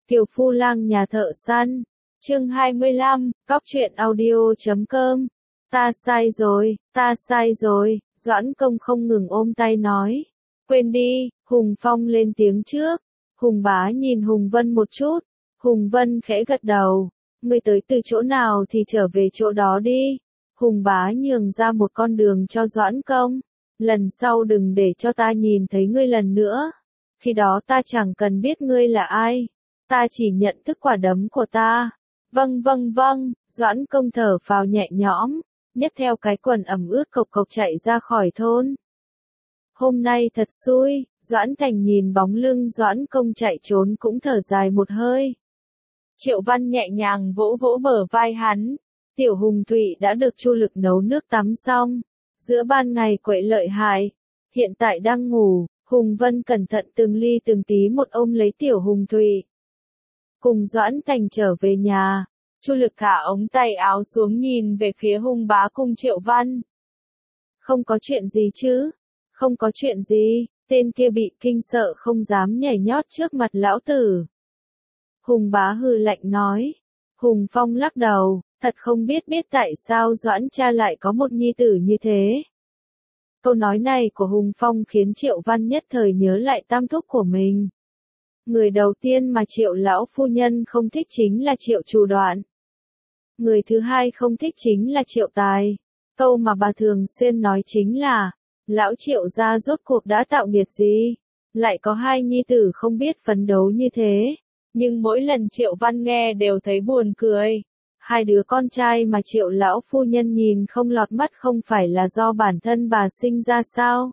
Kiều Phu Lang nhà thợ săn. Chương 25, Cóc truyện audio.com. Ta sai rồi, Doãn Công không ngừng ôm tay nói. Quên đi, Hùng Phong lên tiếng trước. Hùng Bá nhìn Hùng Vân một chút. Hùng Vân khẽ gật đầu. Ngươi tới từ chỗ nào thì trở về chỗ đó đi. Hùng Bá nhường ra một con đường cho Doãn Công. Lần sau đừng để cho ta nhìn thấy ngươi lần nữa. Khi đó ta chẳng cần biết ngươi là ai. Ta chỉ nhận thức quả đấm của ta. Vâng, Doãn Công thở phào nhẹ nhõm, nhấc theo cái quần ẩm ướt cộc cộc chạy ra khỏi thôn. Hôm nay thật xui, Doãn Thành nhìn bóng lưng Doãn Công chạy trốn cũng thở dài một hơi. Triệu Văn nhẹ nhàng vỗ vỗ bờ vai hắn. Tiểu Hùng Thụy đã được Chu Lực nấu nước tắm xong. Giữa ban ngày quậy lợi hại. Hiện tại đang ngủ, Hùng Vân cẩn thận từng ly từng tí một ôm lấy Tiểu Hùng Thụy. Cùng Doãn Thành trở về nhà, Chu Lực thả ống tay áo xuống nhìn về phía Hùng Bá cùng Triệu Văn. Không có chuyện gì chứ? Không có chuyện gì, tên kia bị kinh sợ không dám nhảy nhót trước mặt lão tử. Hùng Bá hừ lạnh nói. Hùng Phong lắc đầu, thật không biết tại sao Doãn cha lại có một nhi tử như thế. Câu nói này của Hùng Phong khiến Triệu Văn nhất thời nhớ lại tam thúc của mình. Người đầu tiên mà Triệu lão phu nhân không thích chính là Triệu Trù Đoạn. Người thứ hai không thích chính là Triệu Tài. Câu mà bà thường xuyên nói chính là, lão Triệu gia rốt cuộc đã tạo nghiệp gì, lại có hai nhi tử không biết phấn đấu như thế. Nhưng mỗi lần Triệu Văn nghe đều thấy buồn cười. Hai đứa con trai mà Triệu lão phu nhân nhìn không lọt mắt không phải là do bản thân bà sinh ra sao?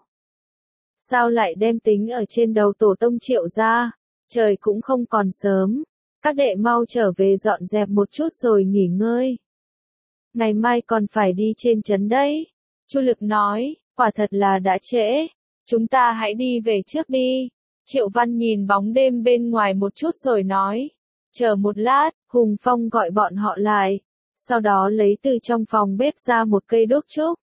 Sao lại đem tính ở trên đầu tổ tông Triệu gia? Trời cũng không còn sớm, các đệ mau trở về dọn dẹp một chút rồi nghỉ ngơi. Ngày mai còn phải đi trên trấn đấy. Chu Lực nói, quả thật là đã trễ, chúng ta hãy đi về trước đi. Triệu Văn nhìn bóng đêm bên ngoài một chút rồi nói, chờ một lát. Hùng Phong gọi bọn họ lại, sau đó lấy từ trong phòng bếp ra một cây đốt trúc.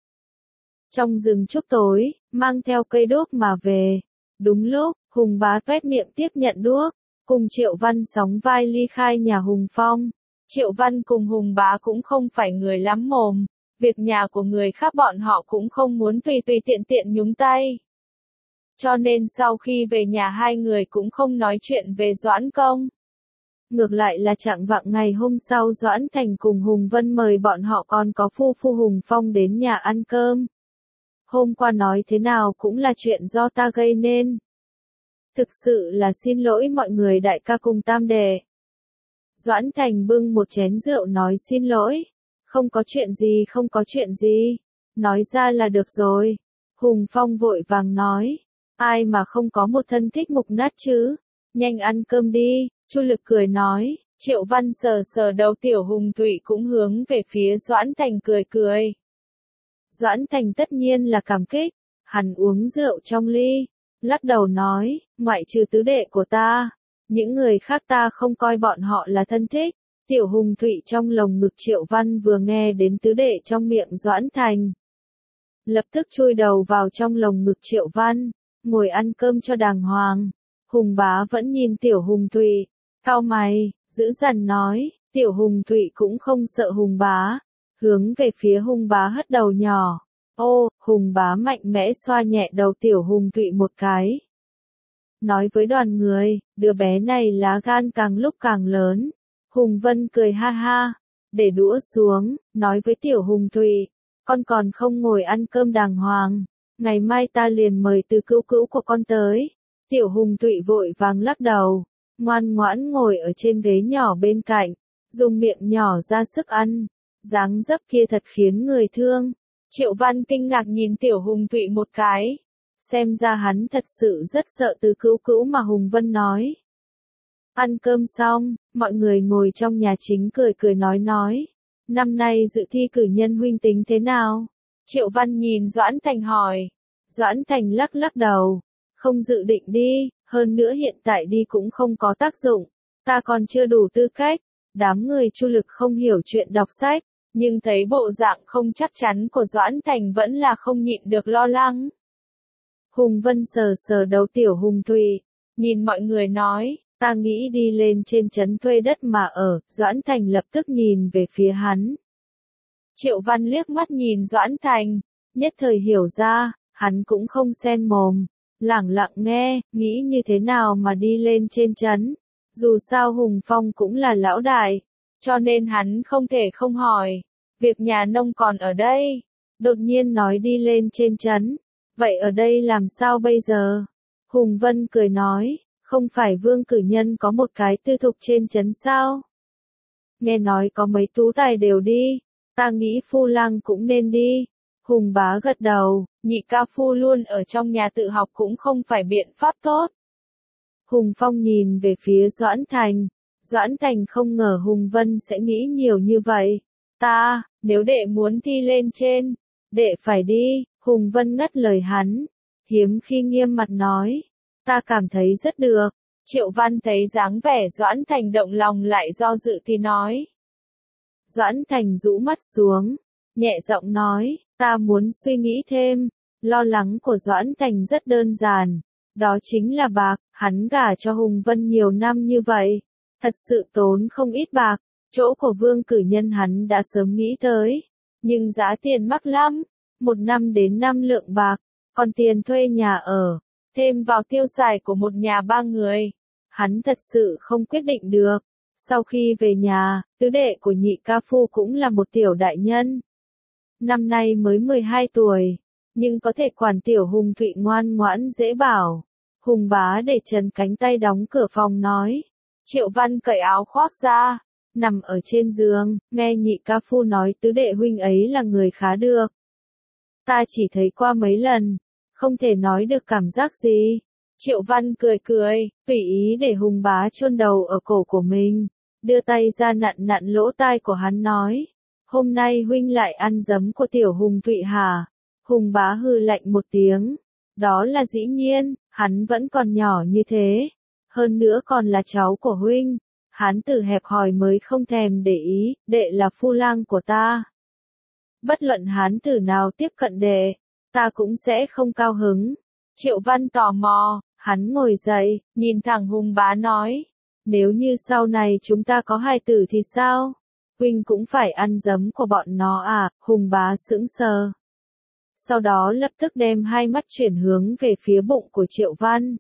Trong rừng trúc tối, mang theo cây đốt mà về. Đúng lúc, Hùng Bá toét miệng tiếp nhận đuốc, cùng Triệu Văn sóng vai ly khai nhà Hùng Phong. Triệu Văn cùng Hùng Bá cũng không phải người lắm mồm, việc nhà của người khác bọn họ cũng không muốn tùy tiện nhúng tay. Cho nên sau khi về nhà hai người cũng không nói chuyện về Doãn Công. Ngược lại là chạng vạng ngày hôm sau Doãn Thành cùng Hùng Vân mời bọn họ còn có phu Hùng Phong đến nhà ăn cơm. Hôm qua nói thế nào cũng là chuyện do ta gây nên. Thực sự là xin lỗi mọi người đại ca cùng tam đệ. Doãn Thành bưng một chén rượu nói xin lỗi. Không có chuyện gì. Nói ra là được rồi. Hùng Phong vội vàng nói. Ai mà không có một thân thích mục nát chứ. Nhanh ăn cơm đi. Chu Lực cười nói. Triệu Văn sờ đầu Tiểu Hùng Thụy cũng hướng về phía Doãn Thành cười. Doãn Thành tất nhiên là cảm kích. Hắn uống rượu trong ly. Lắc đầu nói, ngoại trừ tứ đệ của ta, những người khác ta không coi bọn họ là thân thích. Tiểu Hùng Thụy trong lồng ngực Triệu Văn vừa nghe đến tứ đệ trong miệng Doãn Thành. Lập tức chui đầu vào trong lồng ngực Triệu Văn, ngồi ăn cơm cho đàng hoàng. Hùng Bá vẫn nhìn Tiểu Hùng Thụy, cau mày, dữ dằn nói, Tiểu Hùng Thụy cũng không sợ Hùng Bá, hướng về phía Hùng Bá hất đầu nhỏ. Ô, Hùng Bá mạnh mẽ xoa nhẹ đầu Tiểu Hùng Thụy một cái. Nói với đoàn người, đứa bé này lá gan càng lúc càng lớn. Hùng Vân cười ha ha, để đũa xuống, nói với Tiểu Hùng Thụy, con còn không ngồi ăn cơm đàng hoàng, ngày mai ta liền mời từ cữu của con tới. Tiểu Hùng Thụy vội vàng lắc đầu, ngoan ngoãn ngồi ở trên ghế nhỏ bên cạnh, dùng miệng nhỏ ra sức ăn, dáng dấp kia thật khiến người thương. Triệu Văn kinh ngạc nhìn Tiểu Hùng Thụy một cái. Xem ra hắn thật sự rất sợ từ cữu mà Hùng Vân nói. Ăn cơm xong, mọi người ngồi trong nhà chính cười nói. Năm nay dự thi cử nhân huynh tính thế nào? Triệu Văn nhìn Doãn Thành hỏi. Doãn Thành lắc đầu. Không dự định đi, hơn nữa hiện tại đi cũng không có tác dụng. Ta còn chưa đủ tư cách. Đám người Chu Lực không hiểu chuyện đọc sách. Nhưng thấy bộ dạng không chắc chắn của Doãn Thành vẫn là không nhịn được lo lắng. Hùng Vân sờ đầu Tiểu Hùng Thụy, nhìn mọi người nói, Ta nghĩ đi lên trên trấn thuê đất mà ở. Doãn Thành lập tức nhìn về phía hắn. Triệu Văn liếc mắt nhìn Doãn Thành, nhất thời hiểu ra, hắn cũng không xen mồm, lẳng lặng nghe, nghĩ như thế nào mà đi lên trên trấn. Dù sao Hùng Phong cũng là lão đại, cho nên hắn không thể không hỏi. Việc nhà nông còn ở đây, đột nhiên nói đi lên trên trấn. Vậy ở đây làm sao bây giờ? Hùng Vân cười nói, không phải Vương Cử Nhân có một cái tư thục trên trấn sao? Nghe nói có mấy tú tài đều đi, ta nghĩ Phu Lang cũng nên đi. Hùng Bá gật đầu, nhị ca phu luôn ở trong nhà tự học cũng không phải biện pháp tốt. Hùng Phong nhìn về phía Doãn Thành. Doãn Thành không ngờ Hùng Vân sẽ nghĩ nhiều như vậy. Nếu đệ muốn thi lên trên, đệ phải đi. Hùng Vân ngắt lời hắn, hiếm khi nghiêm mặt nói, ta cảm thấy rất được. Triệu Văn thấy dáng vẻ Doãn Thành động lòng lại do dự thì nói. Doãn Thành rũ mắt xuống, nhẹ giọng nói, ta muốn suy nghĩ thêm. Lo lắng của Doãn Thành rất đơn giản, đó chính là bạc. Hắn gả cho Hùng Vân nhiều năm như vậy, thật sự tốn không ít bạc. Chỗ của Vương Cử Nhân hắn đã sớm nghĩ tới, nhưng giá tiền mắc lắm, 1 năm đến 5 lượng bạc, còn tiền thuê nhà ở, thêm vào tiêu xài của một nhà 3 người. Hắn thật sự không quyết định được. Sau khi về nhà, tứ đệ của nhị ca phu cũng là một tiểu đại nhân. Năm nay mới 12 tuổi, nhưng có thể quản tiểu Hùng Thụy ngoan ngoãn dễ bảo. Hùng Bá để trần cánh tay đóng cửa phòng nói. Triệu Văn cởi áo khoác ra, nằm ở trên giường, nghe nhị ca phu nói tứ đệ huynh ấy là người khá được. Ta chỉ thấy qua mấy lần, không thể nói được cảm giác gì. Triệu Văn cười cười, tùy ý để Hùng Bá chôn đầu ở cổ của mình, đưa tay ra nặn nặn lỗ tai của hắn nói. Hôm nay huynh lại ăn giấm của tiểu Hùng Thụy hả? Hùng Bá hừ lạnh một tiếng. Đó là dĩ nhiên, hắn vẫn còn nhỏ như thế. Hơn nữa còn là cháu của huynh. Hán tử hẹp hòi mới không thèm để ý, đệ là phu lang của ta. Bất luận hán tử nào tiếp cận đệ, ta cũng sẽ không cao hứng. Triệu Văn tò mò, hắn ngồi dậy, nhìn thẳng Hùng Bá nói. Nếu như sau này chúng ta có hài tử thì sao? Huynh cũng phải ăn giấm của bọn nó à? Hùng Bá sững sờ. Sau đó lập tức đem hai mắt chuyển hướng về phía bụng của Triệu Văn.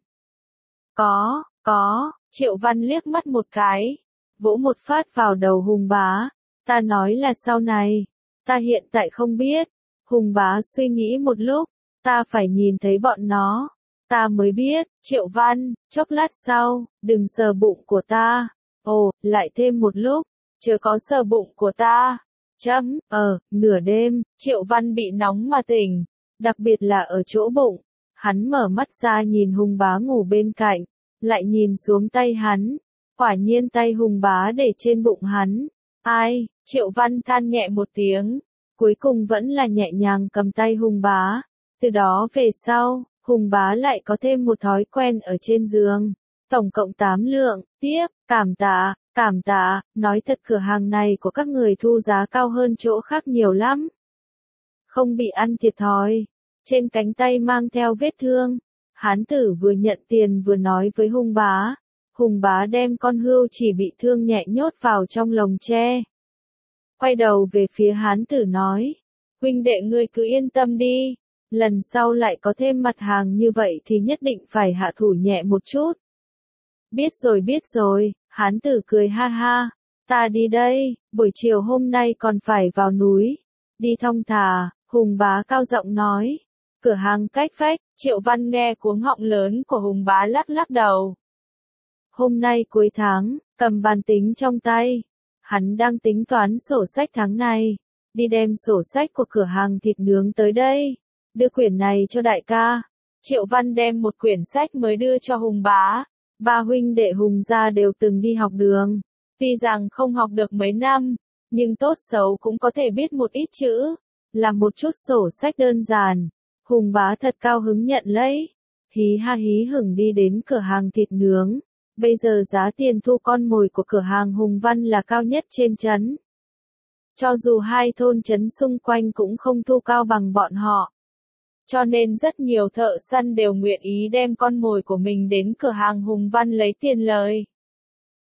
Có, Triệu Văn liếc mắt một cái, vỗ một phát vào đầu Hùng Bá. Ta nói là sau này, ta hiện tại không biết. Hùng Bá suy nghĩ một lúc, ta phải nhìn thấy bọn nó, ta mới biết. Triệu Văn, chốc lát sau, đừng sờ bụng của ta. Ồ, lại thêm một lúc, chớ có sờ bụng của ta. Nửa đêm, Triệu Văn bị nóng mà tỉnh, đặc biệt là ở chỗ bụng. Hắn mở mắt ra nhìn Hùng Bá ngủ bên cạnh, lại nhìn xuống tay hắn. Quả nhiên tay Hùng Bá để trên bụng hắn. Ai? Triệu Văn than nhẹ một tiếng, cuối cùng vẫn là nhẹ nhàng cầm tay Hùng Bá. Từ đó về sau, Hùng Bá lại có thêm một thói quen ở trên giường. Tổng cộng 8 lượng, tiếp, cảm tạ, nói thật cửa hàng này của các người thu giá cao hơn chỗ khác nhiều lắm. Không bị ăn thiệt thòi. Trên cánh tay mang theo vết thương. Hán tử vừa nhận tiền vừa nói với Hùng Bá. Hùng Bá đem con hươu chỉ bị thương nhẹ nhốt vào trong lồng tre. Quay đầu về phía hán tử nói. Huynh đệ ngươi cứ yên tâm đi. Lần sau lại có thêm mặt hàng như vậy thì nhất định phải hạ thủ nhẹ một chút. Biết rồi, hán tử cười ha ha. Ta đi đây, buổi chiều hôm nay còn phải vào núi. Đi thong thả, Hùng Bá cao giọng nói. Cửa hàng cách vách, Triệu Văn nghe cuống họng lớn của Hùng Bá lắc lắc đầu. Hôm nay cuối tháng, cầm bàn tính trong tay. Hắn đang tính toán sổ sách tháng này. Đi đem sổ sách của cửa hàng thịt nướng tới đây. Đưa quyển này cho đại ca. Triệu Văn đem một quyển sách mới đưa cho Hùng Bá. Ba huynh đệ Hùng gia đều từng đi học đường. Tuy rằng không học được mấy năm, nhưng tốt xấu cũng có thể biết một ít chữ. Làm một chút sổ sách đơn giản. Hùng Bá thật cao hứng nhận lấy. Hí ha hí hửng đi đến cửa hàng thịt nướng. Bây giờ giá tiền thu con mồi của cửa hàng Hùng Văn là cao nhất trên trấn. Cho dù hai thôn trấn xung quanh cũng không thu cao bằng bọn họ. Cho nên rất nhiều thợ săn đều nguyện ý đem con mồi của mình đến cửa hàng Hùng Văn lấy tiền lời.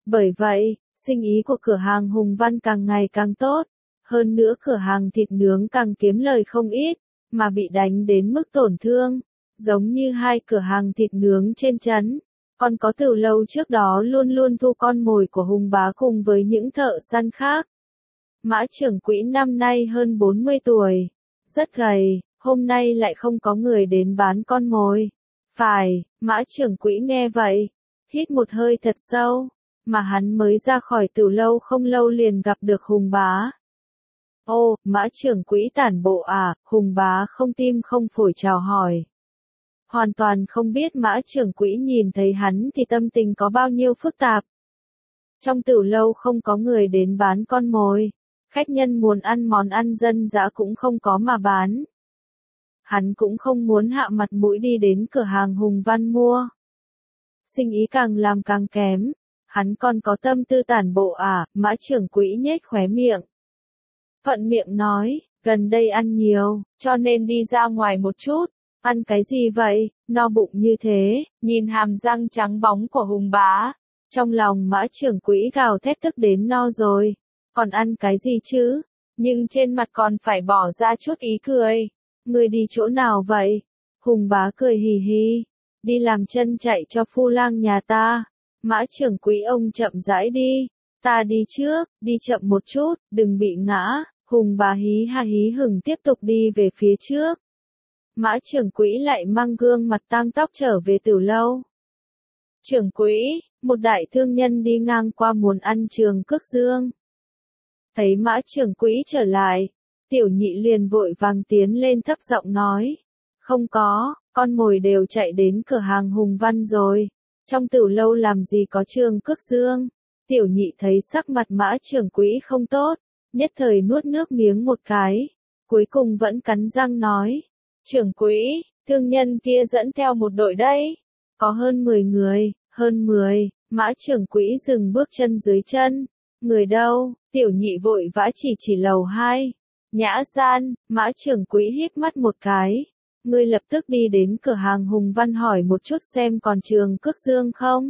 Bởi vậy, sinh ý của cửa hàng Hùng Văn càng ngày càng tốt. Hơn nữa cửa hàng thịt nướng càng kiếm lời không ít, mà bị đánh đến mức tổn thương. Giống như hai cửa hàng thịt nướng trên trấn. Còn có từ lâu trước đó luôn luôn thu con mồi của Hùng bá cùng với những thợ săn khác. Mã trưởng quỹ năm nay hơn 40 tuổi. Rất gầy, hôm nay lại không có người đến bán con mồi. Phải, mã trưởng quỹ nghe vậy. Hít một hơi thật sâu. Mà hắn mới ra khỏi từ lâu không lâu liền gặp được Hùng bá. Ô, mã trưởng quỹ tản bộ à, Hùng bá không tim không phổi chào hỏi. Hoàn toàn không biết mã trưởng quỹ nhìn thấy hắn thì tâm tình có bao nhiêu phức tạp. Trong tử lâu không có người đến bán con mồi, khách nhân muốn ăn món ăn dân dã cũng không có mà bán. Hắn cũng không muốn hạ mặt mũi đi đến cửa hàng Hùng Văn mua. Sinh ý càng làm càng kém, hắn còn có tâm tư tản bộ à, mã trưởng quỹ nhếch khóe miệng. Thuận miệng nói, gần đây ăn nhiều, cho nên đi ra ngoài một chút. Ăn cái gì vậy, no bụng như thế, nhìn hàm răng trắng bóng của Hùng bá. Trong lòng mã trưởng quỹ gào thét tức đến no rồi. Còn ăn cái gì chứ? Nhưng trên mặt còn phải bỏ ra chút ý cười. Người đi chỗ nào vậy? Hùng bá cười hì hì. Đi làm chân chạy cho phu lang nhà ta. Mã trưởng quỹ ông chậm rãi đi. Ta đi trước, đi chậm một chút, đừng bị ngã. Hùng bá hí ha hí hửng tiếp tục đi về phía trước. Mã trưởng quỹ lại mang gương mặt tang tóc trở về từ lâu. Trưởng quỹ, một đại thương nhân đi ngang qua muốn ăn trường cước dương. Thấy mã trưởng quỹ trở lại, tiểu nhị liền vội vàng tiến lên thấp giọng nói. Không có, con mồi đều chạy đến cửa hàng Hùng Văn rồi. Trong tử lâu làm gì có trường cước dương. Tiểu nhị thấy sắc mặt mã trưởng quỹ không tốt, nhất thời nuốt nước miếng một cái. Cuối cùng vẫn cắn răng nói. Trưởng quỹ, thương nhân kia dẫn theo một đội đấy. Có hơn 10 người, hơn 10, mã trưởng quỹ dừng bước chân dưới chân. Người đâu, tiểu nhị vội vã chỉ lầu 2. Nhã gian, mã trưởng quỹ híp mắt một cái. Ngươi lập tức đi đến cửa hàng Hùng Văn hỏi một chút xem còn trường cước dương không.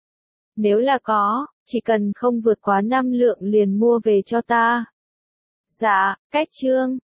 Nếu là có, chỉ cần không vượt quá 5 lượng liền mua về cho ta. Dạ, cách trương.